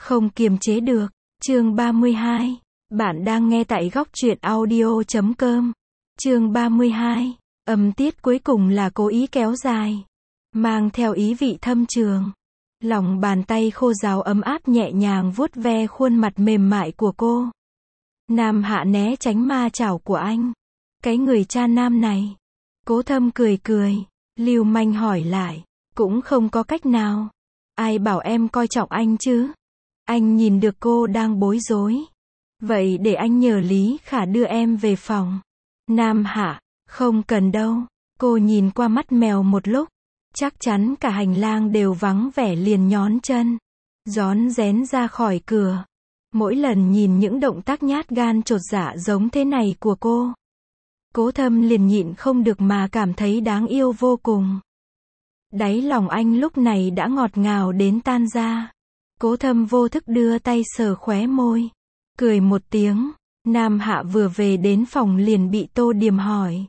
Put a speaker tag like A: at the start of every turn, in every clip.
A: Không kiềm chế được. Chương 32. Bạn đang nghe tại góc truyện audio.com. Chương 32. Âm tiết cuối cùng là cố ý kéo dài, mang theo ý vị thâm trường. Lòng bàn tay khô ráo ấm áp nhẹ nhàng vuốt ve khuôn mặt mềm mại của cô. Nam Hạ né tránh ma chảo của anh. Cái người cha nam này. Cố Thâm cười cười, lưu manh hỏi lại. Cũng không có cách nào. Ai bảo em coi trọng anh chứ? Anh nhìn được cô đang bối rối. Vậy để anh nhờ Lý Khả đưa em về phòng. Nam Hạ, không cần đâu. Cô nhìn qua mắt mèo một lúc. Chắc chắn cả hành lang đều vắng vẻ liền nhón chân, rón rén ra khỏi cửa. Mỗi lần nhìn những động tác nhát gan chột dạ giống thế này của cô, Cố Thâm liền nhịn không được mà cảm thấy đáng yêu vô cùng. Đáy lòng anh lúc này đã ngọt ngào đến tan ra. Cố Thâm vô thức đưa tay sờ khóe môi, cười một tiếng. Nam Hạ vừa về đến phòng liền bị Tô Điềm hỏi.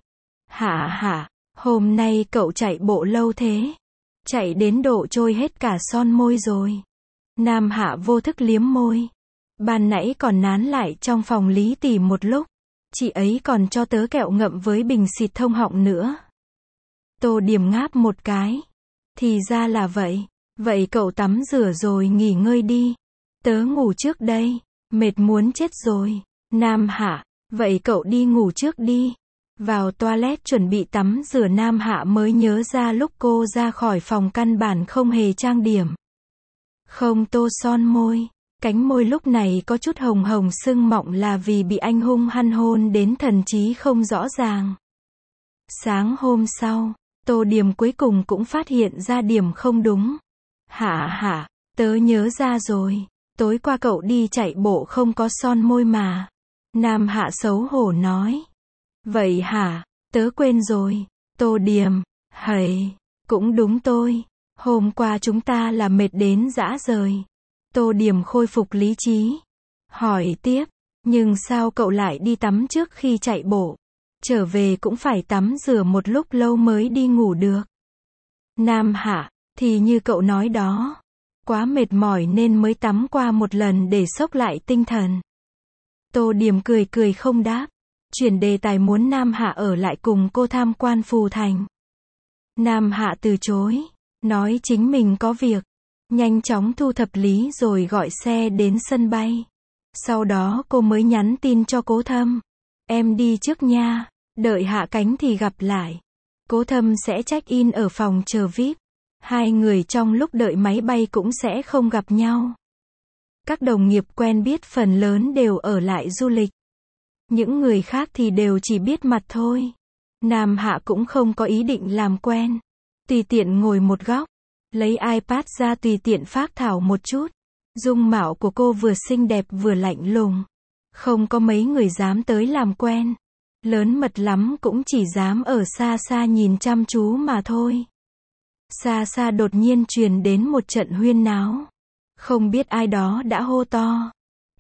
A: Hạ, hôm nay cậu chạy bộ lâu thế? Chạy đến độ trôi hết cả son môi rồi. Nam Hạ vô thức liếm môi. Ban nãy còn nán lại trong phòng Lý tỷ một lúc. Chị ấy còn cho tớ kẹo ngậm với bình xịt thông họng nữa. Tô Điềm ngáp một cái. Thì ra là vậy. Vậy cậu tắm rửa rồi nghỉ ngơi đi. Tớ ngủ trước đây. Mệt muốn chết rồi. Nam Hạ, vậy cậu đi ngủ trước đi. Vào toilet chuẩn bị tắm rửa, Nam Hạ mới nhớ ra lúc cô ra khỏi phòng căn bản không hề trang điểm. Không tô son môi. Cánh môi lúc này có chút hồng hồng sưng mọng là vì bị anh hung hăng hôn đến thần trí không rõ ràng. Sáng hôm sau, Tô Điềm cuối cùng cũng phát hiện ra điểm không đúng. Hạ, tớ nhớ ra rồi. Tối qua cậu đi chạy bộ không có son môi mà. Nam Hạ xấu hổ nói. Vậy hả? Tớ quên rồi. Tô Điềm, hầy, cũng đúng tôi. Hôm qua chúng ta là mệt đến rã rời. Tô Điềm khôi phục lý trí. Hỏi tiếp, nhưng sao cậu lại đi tắm trước khi chạy bộ? Trở về cũng phải tắm rửa một lúc lâu mới đi ngủ được. Nam Hạ, thì như cậu nói đó. Quá mệt mỏi nên mới tắm qua một lần để xốc lại tinh thần. Tô Điềm cười không đáp. Chuyển đề tài muốn Nam Hạ ở lại cùng cô tham quan Phù Thành. Nam Hạ từ chối, nói chính mình có việc. Nhanh chóng thu thập lý rồi gọi xe đến sân bay. Sau đó cô mới nhắn tin cho Cố Thâm. Em đi trước nha, đợi hạ cánh thì gặp lại. Cố Thâm sẽ check in ở phòng chờ VIP. Hai người trong lúc đợi máy bay cũng sẽ không gặp nhau. Các đồng nghiệp quen biết phần lớn đều ở lại du lịch. Những người khác thì đều chỉ biết mặt thôi. Nam Hạ cũng không có ý định làm quen. Tùy tiện ngồi một góc, lấy iPad ra tùy tiện phác thảo một chút. Dung mạo của cô vừa xinh đẹp vừa lạnh lùng. Không có mấy người dám tới làm quen. Lớn mật lắm cũng chỉ dám ở xa xa nhìn chăm chú mà thôi. Xa xa đột nhiên truyền đến một trận huyên náo. Không biết ai đó đã hô to.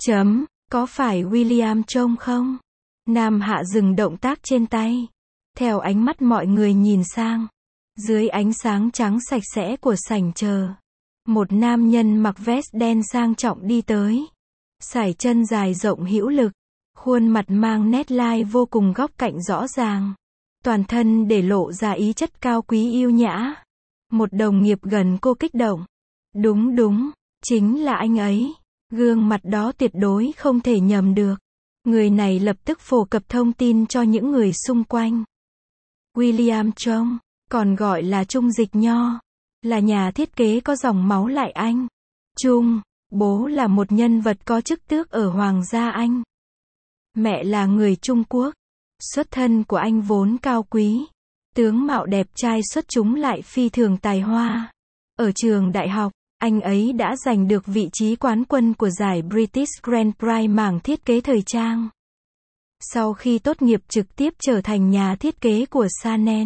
A: Có phải William trông không? Nam Hạ dừng động tác trên tay. Theo ánh mắt mọi người nhìn sang. Dưới ánh sáng trắng sạch sẽ của sảnh chờ. Một nam nhân mặc vest đen sang trọng đi tới. Sải chân dài rộng hữu lực. Khuôn mặt mang nét lai vô cùng góc cạnh rõ ràng. Toàn thân để lộ ra ý chất cao quý yêu nhã. Một đồng nghiệp gần cô kích động. Đúng, chính là anh ấy. Gương mặt đó tuyệt đối không thể nhầm được. Người này lập tức phổ cập thông tin cho những người xung quanh. William Chung, còn gọi là Trung Dịch Nho, là nhà thiết kế có dòng máu lại Anh. Trung, bố là một nhân vật có chức tước ở Hoàng gia Anh. Mẹ là người Trung Quốc. Xuất thân của anh vốn cao quý. Tướng mạo đẹp trai xuất chúng lại phi thường tài hoa. Ở trường đại học, anh ấy đã giành được vị trí quán quân của giải British Grand Prix mảng thiết kế thời trang. Sau khi tốt nghiệp trực tiếp trở thành nhà thiết kế của Chanel.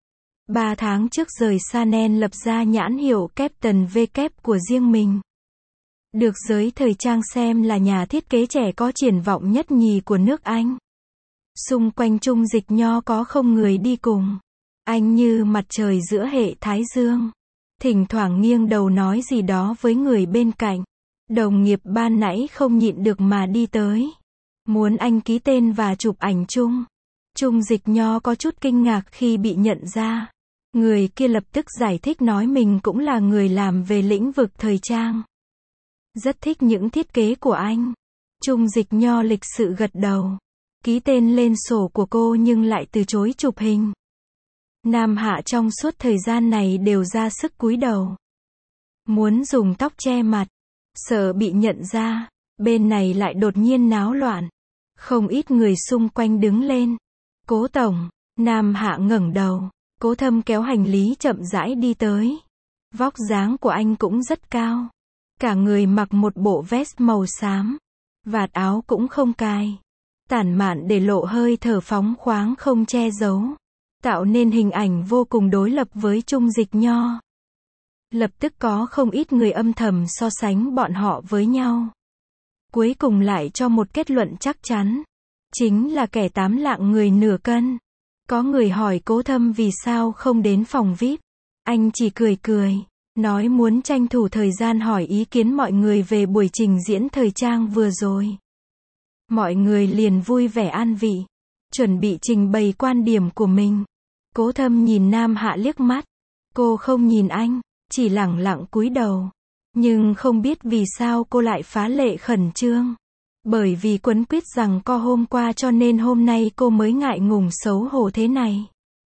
A: 3 tháng trước rời Chanel lập ra nhãn hiệu Captain W của riêng mình. Được giới thời trang xem là nhà thiết kế trẻ có triển vọng nhất nhì của nước Anh. Xung quanh Trung Dịch Nho có không người đi cùng. Anh như mặt trời giữa hệ Thái Dương. Thỉnh thoảng nghiêng đầu nói gì đó với người bên cạnh. Đồng nghiệp ban nãy không nhịn được mà đi tới. Muốn anh ký tên và chụp ảnh chung. Trung Dịch Nho có chút kinh ngạc khi bị nhận ra. Người kia lập tức giải thích nói mình cũng là người làm về lĩnh vực thời trang. Rất thích những thiết kế của anh. Trung Dịch Nho lịch sự gật đầu. Ký tên lên sổ của cô nhưng lại từ chối chụp hình. Nam Hạ trong suốt thời gian này đều ra sức cúi đầu. Muốn dùng tóc che mặt. Sợ bị nhận ra. Bên này lại đột nhiên náo loạn. Không ít người xung quanh đứng lên. Cố tổng. Nam Hạ ngẩng đầu. Cố Thâm kéo hành lý chậm rãi đi tới. Vóc dáng của anh cũng rất cao. Cả người mặc một bộ vest màu xám. Vạt áo cũng không cài. Tản mạn để lộ hơi thở phóng khoáng không che giấu. Tạo nên hình ảnh vô cùng đối lập với Trung Dịch Nho. Lập tức có không ít người âm thầm so sánh bọn họ với nhau. Cuối cùng lại cho một kết luận chắc chắn. Chính là kẻ 8 lạng người nửa cân. Có người hỏi Cố Thâm vì sao không đến phòng VIP. Anh chỉ cười cười. Nói muốn tranh thủ thời gian hỏi ý kiến mọi người về buổi trình diễn thời trang vừa rồi. Mọi người liền vui vẻ an vị. Chuẩn bị trình bày quan điểm của mình. Cố Thâm nhìn Nam Hạ liếc mắt. Cô không nhìn anh. Chỉ lẳng lặng cúi đầu. Nhưng không biết vì sao cô lại phá lệ khẩn trương. Bởi vì quấn quýt rằng co hôm qua cho nên hôm nay cô mới ngại ngùng xấu hổ thế này.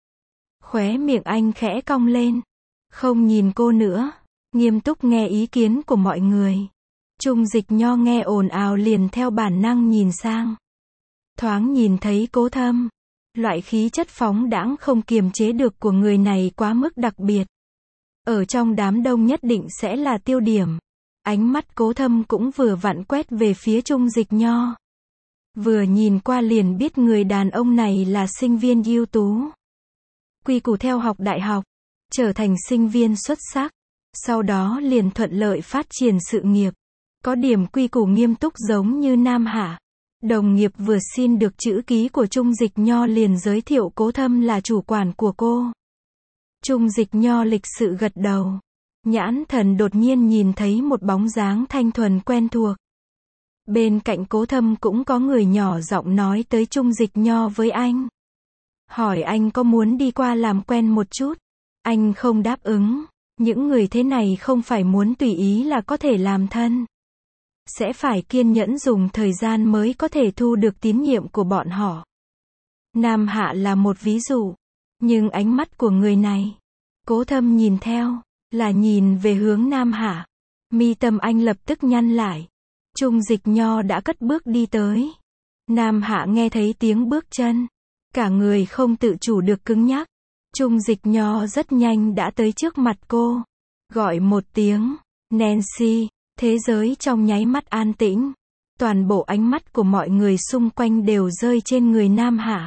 A: Khóe miệng anh khẽ cong lên. Không nhìn cô nữa. Nghiêm túc nghe ý kiến của mọi người. Trung Dịch Nho nghe ồn ào liền theo bản năng nhìn sang. Thoáng nhìn thấy Cố Thâm. Loại khí chất phóng đãng không kiềm chế được của người này quá mức đặc biệt. Ở trong đám đông nhất định sẽ là tiêu điểm. Ánh mắt Cố Thâm cũng vừa vặn quét về phía Trung Dịch Nho. Vừa nhìn qua liền biết người đàn ông này là sinh viên ưu tú. Quy củ theo học đại học. Trở thành sinh viên xuất sắc. Sau đó liền thuận lợi phát triển sự nghiệp. Có điểm quy củ nghiêm túc giống như Nam Hạ. Đồng nghiệp vừa xin được chữ ký của Trung Dịch Nho liền giới thiệu Cố Thâm là chủ quản của cô. Trung Dịch Nho lịch sự gật đầu. Nhãn thần đột nhiên nhìn thấy một bóng dáng thanh thuần quen thuộc. Bên cạnh Cố Thâm cũng có người nhỏ giọng nói tới Trung Dịch Nho với anh. Hỏi anh có muốn đi qua làm quen một chút. Anh không đáp ứng. Những người thế này không phải muốn tùy ý là có thể làm thân. Sẽ phải kiên nhẫn dùng thời gian mới có thể thu được tín nhiệm của bọn họ. Nam Hạ là một ví dụ. Nhưng ánh mắt của người này. Cố Thâm nhìn theo. Là nhìn về hướng Nam Hạ. Mi tâm anh lập tức nhăn lại. Trung Dịch Nho đã cất bước đi tới. Nam Hạ nghe thấy tiếng bước chân. Cả người không tự chủ được cứng nhắc. Trung Dịch Nho rất nhanh đã tới trước mặt cô. Gọi một tiếng. Nancy. Thế giới trong nháy mắt an tĩnh. Toàn bộ ánh mắt của mọi người xung quanh đều rơi trên người Nam Hạ.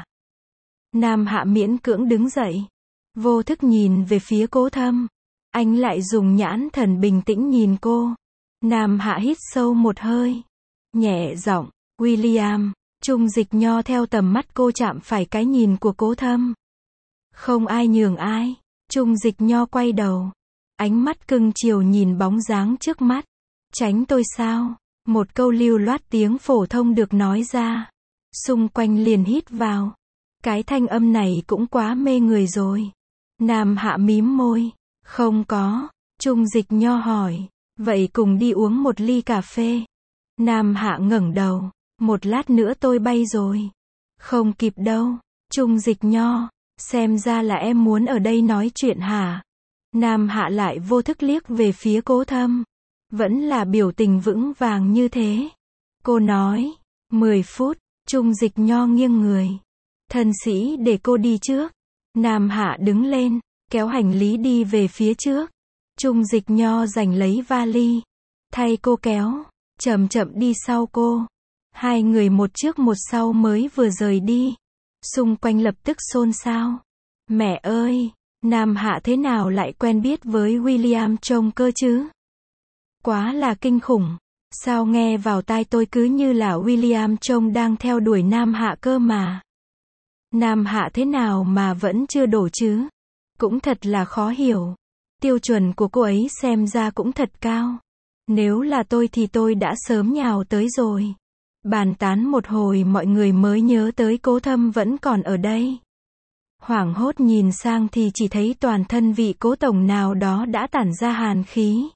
A: Nam Hạ miễn cưỡng đứng dậy. Vô thức nhìn về phía Cố Thâm. Anh lại dùng nhãn thần bình tĩnh nhìn cô. Nam Hạ hít sâu một hơi. Nhẹ giọng. William. Trung Dịch Nho theo tầm mắt cô chạm phải cái nhìn của Cố Thâm. Không ai nhường ai. Trung Dịch Nho quay đầu. Ánh mắt cưng chiều nhìn bóng dáng trước mắt. Tránh tôi sao? Một câu lưu loát tiếng phổ thông được nói ra. Xung quanh liền hít vào. Cái thanh âm này cũng quá mê người rồi. Nam Hạ mím môi. Không có. Trung Dịch Nho hỏi. Vậy cùng đi uống một ly cà phê. Nam Hạ ngẩng đầu. Một lát nữa tôi bay rồi. Không kịp đâu. Trung Dịch Nho. Xem ra là em muốn ở đây nói chuyện hả? Nam Hạ lại vô thức liếc về phía Cố Thâm. Vẫn là biểu tình vững vàng như thế. Cô nói. 10 phút. Trung Dịch Nho nghiêng người. Thân sĩ để cô đi trước. Nam Hạ đứng lên. Kéo hành lý đi về phía trước. Trung Dịch Nho giành lấy vali. Thay cô kéo. Chậm chậm đi sau cô. Hai người một trước một sau mới vừa rời đi. Xung quanh lập tức xôn xao. Mẹ ơi! Nam Hạ thế nào lại quen biết với William Chong cơ chứ? Quá là kinh khủng. Sao nghe vào tai tôi cứ như là William Chong đang theo đuổi Nam Hạ cơ mà. Nam Hạ thế nào mà vẫn chưa đổ chứ? Cũng thật là khó hiểu. Tiêu chuẩn của cô ấy xem ra cũng thật cao. Nếu là tôi thì tôi đã sớm nhào tới rồi. Bàn tán một hồi mọi người mới nhớ tới Cố Thâm vẫn còn ở đây. Hoảng hốt nhìn sang thì chỉ thấy toàn thân vị cố tổng nào đó đã tản ra hàn khí.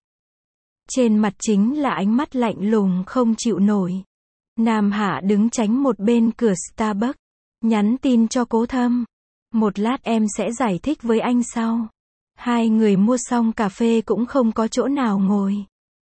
A: Trên mặt chính là ánh mắt lạnh lùng không chịu nổi. Nam Hạ đứng tránh một bên cửa Starbucks, nhắn tin cho Cố Thâm. Một lát em sẽ giải thích với anh sau. Hai người mua xong cà phê cũng không có chỗ nào ngồi.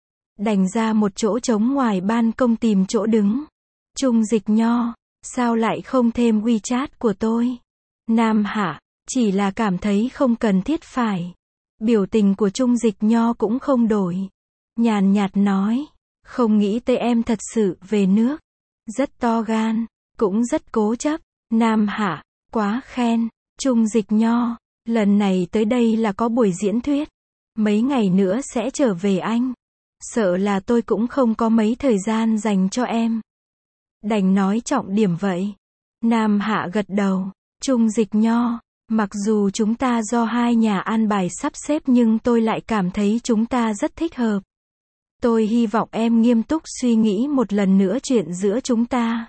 A: Đành ra một chỗ trống ngoài ban công tìm chỗ đứng. Trung Dịch Nho, sao lại không thêm WeChat của tôi? Nam Hạ, chỉ là cảm thấy không cần thiết phải. Biểu tình của Trung Dịch Nho cũng không đổi. Nhàn nhạt nói, không nghĩ tới em thật sự về nước. Rất to gan, cũng rất cố chấp. Nam Hạ, quá khen. Trung Dịch Nho, lần này tới đây là có buổi diễn thuyết. Mấy ngày nữa sẽ trở về Anh. Sợ là tôi cũng không có mấy thời gian dành cho em. Đành nói trọng điểm vậy. Nam Hạ gật đầu. Trung Dịch Nho, mặc dù chúng ta do hai nhà an bài sắp xếp nhưng tôi lại cảm thấy chúng ta rất thích hợp. Tôi hy vọng em nghiêm túc suy nghĩ một lần nữa chuyện giữa chúng ta.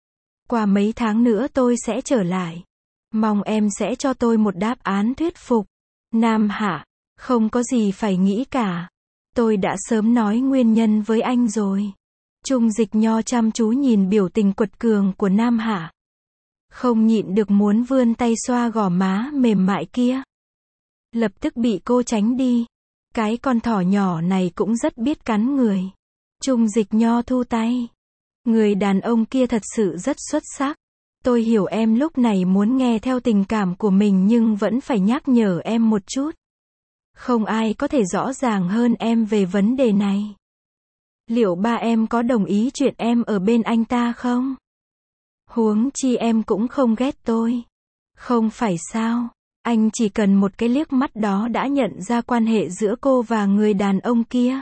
A: Qua mấy tháng nữa tôi sẽ trở lại. Mong em sẽ cho tôi một đáp án thuyết phục. Nam Hạ, không có gì phải nghĩ cả. Tôi đã sớm nói nguyên nhân với anh rồi. Trung Dịch Nho chăm chú nhìn biểu tình quật cường của Nam Hạ. Không nhịn được muốn vươn tay xoa gò má mềm mại kia. Lập tức bị cô tránh đi. Cái con thỏ nhỏ này cũng rất biết cắn người. Trung Dịch Nho thu tay. Người đàn ông kia thật sự rất xuất sắc. Tôi hiểu em lúc này muốn nghe theo tình cảm của mình nhưng vẫn phải nhắc nhở em một chút. Không ai có thể rõ ràng hơn em về vấn đề này. Liệu ba em có đồng ý chuyện em ở bên anh ta không? Huống chi em cũng không ghét tôi. Không phải sao? Anh chỉ cần một cái liếc mắt đó đã nhận ra quan hệ giữa cô và người đàn ông kia.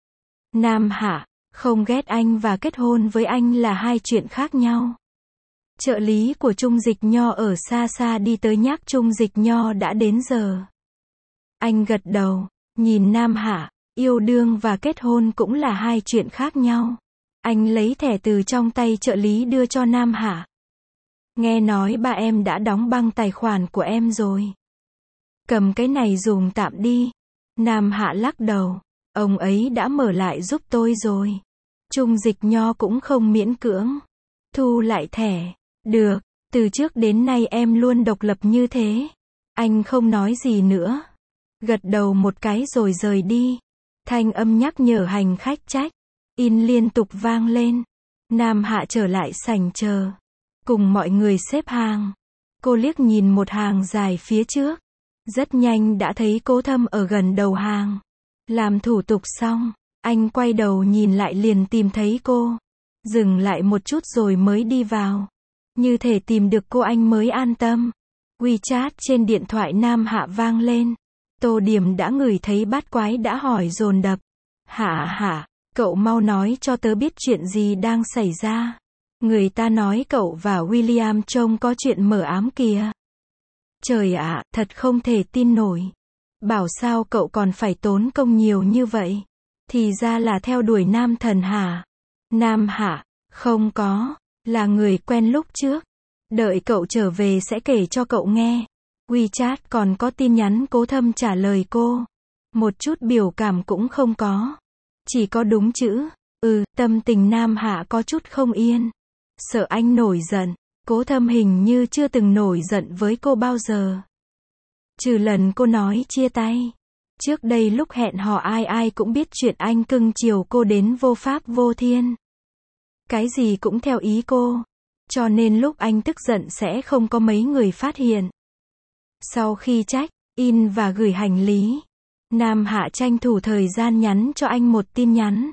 A: Nam Hạ, không ghét anh và kết hôn với anh là hai chuyện khác nhau. Trợ lý của Trung Dịch Nho ở xa xa đi tới nhắc Trung Dịch Nho đã đến giờ. Anh gật đầu, nhìn Nam Hạ, yêu đương và kết hôn cũng là hai chuyện khác nhau. Anh lấy thẻ từ trong tay trợ lý đưa cho Nam Hạ. Nghe nói ba em đã đóng băng tài khoản của em rồi. Cầm cái này dùng tạm đi. Nam Hạ lắc đầu, ông ấy đã mở lại giúp tôi rồi. Trung Dịch Nho cũng không miễn cưỡng. Thu lại thẻ. Được, từ trước đến nay em luôn độc lập như thế. Anh không nói gì nữa. Gật đầu một cái rồi rời đi. Thanh âm nhắc nhở hành khách trách. In liên tục vang lên. Nam Hạ trở lại sảnh chờ. Cùng mọi người xếp hàng. Cô liếc nhìn một hàng dài phía trước. Rất nhanh đã thấy Cố Thâm ở gần đầu hàng. Làm thủ tục xong, anh quay đầu nhìn lại liền tìm thấy cô. Dừng lại một chút rồi mới đi vào. Như thể tìm được cô anh mới an tâm. WeChat trên điện thoại Nam Hạ vang lên. Tô Điểm đã ngửi thấy bát quái đã hỏi dồn dập. Hạ, cậu mau nói cho tớ biết chuyện gì đang xảy ra. Người ta nói cậu và William trông có chuyện mờ ám kìa. Trời ạ, thật không thể tin nổi. Bảo sao cậu còn phải tốn công nhiều như vậy. Thì ra là theo đuổi nam thần hả? Nam Hạ, không có, là người quen lúc trước. Đợi cậu trở về sẽ kể cho cậu nghe. WeChat còn có tin nhắn Cố Thâm trả lời cô. Một chút biểu cảm cũng không có. Chỉ có đúng chữ. Tâm tình Nam Hạ có chút không yên. Sợ anh nổi giận. Cố Thâm hình như chưa từng nổi giận với cô bao giờ. Trừ lần cô nói chia tay. Trước đây lúc hẹn hò ai cũng biết chuyện anh cưng chiều cô đến vô pháp vô thiên. Cái gì cũng theo ý cô. Cho nên lúc anh tức giận sẽ không có mấy người phát hiện. Sau khi check in và gửi hành lý, Nam Hạ tranh thủ thời gian nhắn cho anh một tin nhắn.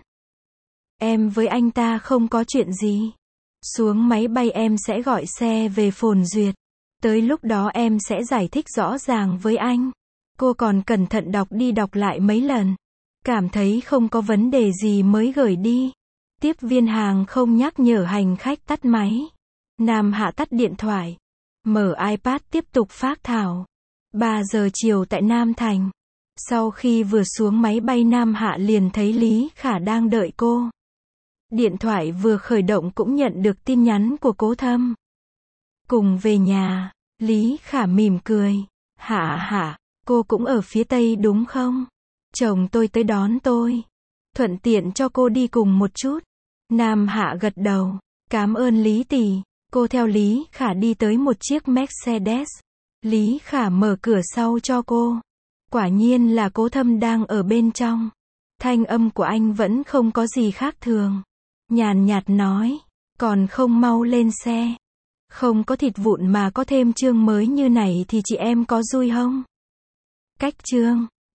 A: Em với anh ta không có chuyện gì. Xuống máy bay em sẽ gọi xe về Phồn Duyệt. Tới lúc đó em sẽ giải thích rõ ràng với anh. Cô còn cẩn thận đọc đi đọc lại mấy lần. Cảm thấy không có vấn đề gì mới gửi đi. Tiếp viên hàng không nhắc nhở hành khách tắt máy. Nam Hạ tắt điện thoại. Mở iPad tiếp tục phác thảo. 3 giờ chiều tại Nam Thành. Sau khi vừa xuống máy bay Nam Hạ liền thấy Lý Khả đang đợi cô. Điện thoại vừa khởi động cũng nhận được tin nhắn của Cố Thâm. Cùng về nhà, Lý Khả mỉm cười. Hạ Hạ, cô cũng ở phía Tây đúng không? Chồng tôi tới đón tôi. Thuận tiện cho cô đi cùng một chút. Nam Hạ gật đầu. Cảm ơn Lý tỷ. Cô theo Lý Khả đi tới một chiếc Mercedes. Lý Khả mở cửa sau cho cô. Quả nhiên là Cố Thâm đang ở bên trong. Thanh âm của anh vẫn không có gì khác thường. Nhàn nhạt nói, còn không mau lên xe. Không có thịt vụn mà có thêm chương mới như này thì chị em có vui không? Cách chương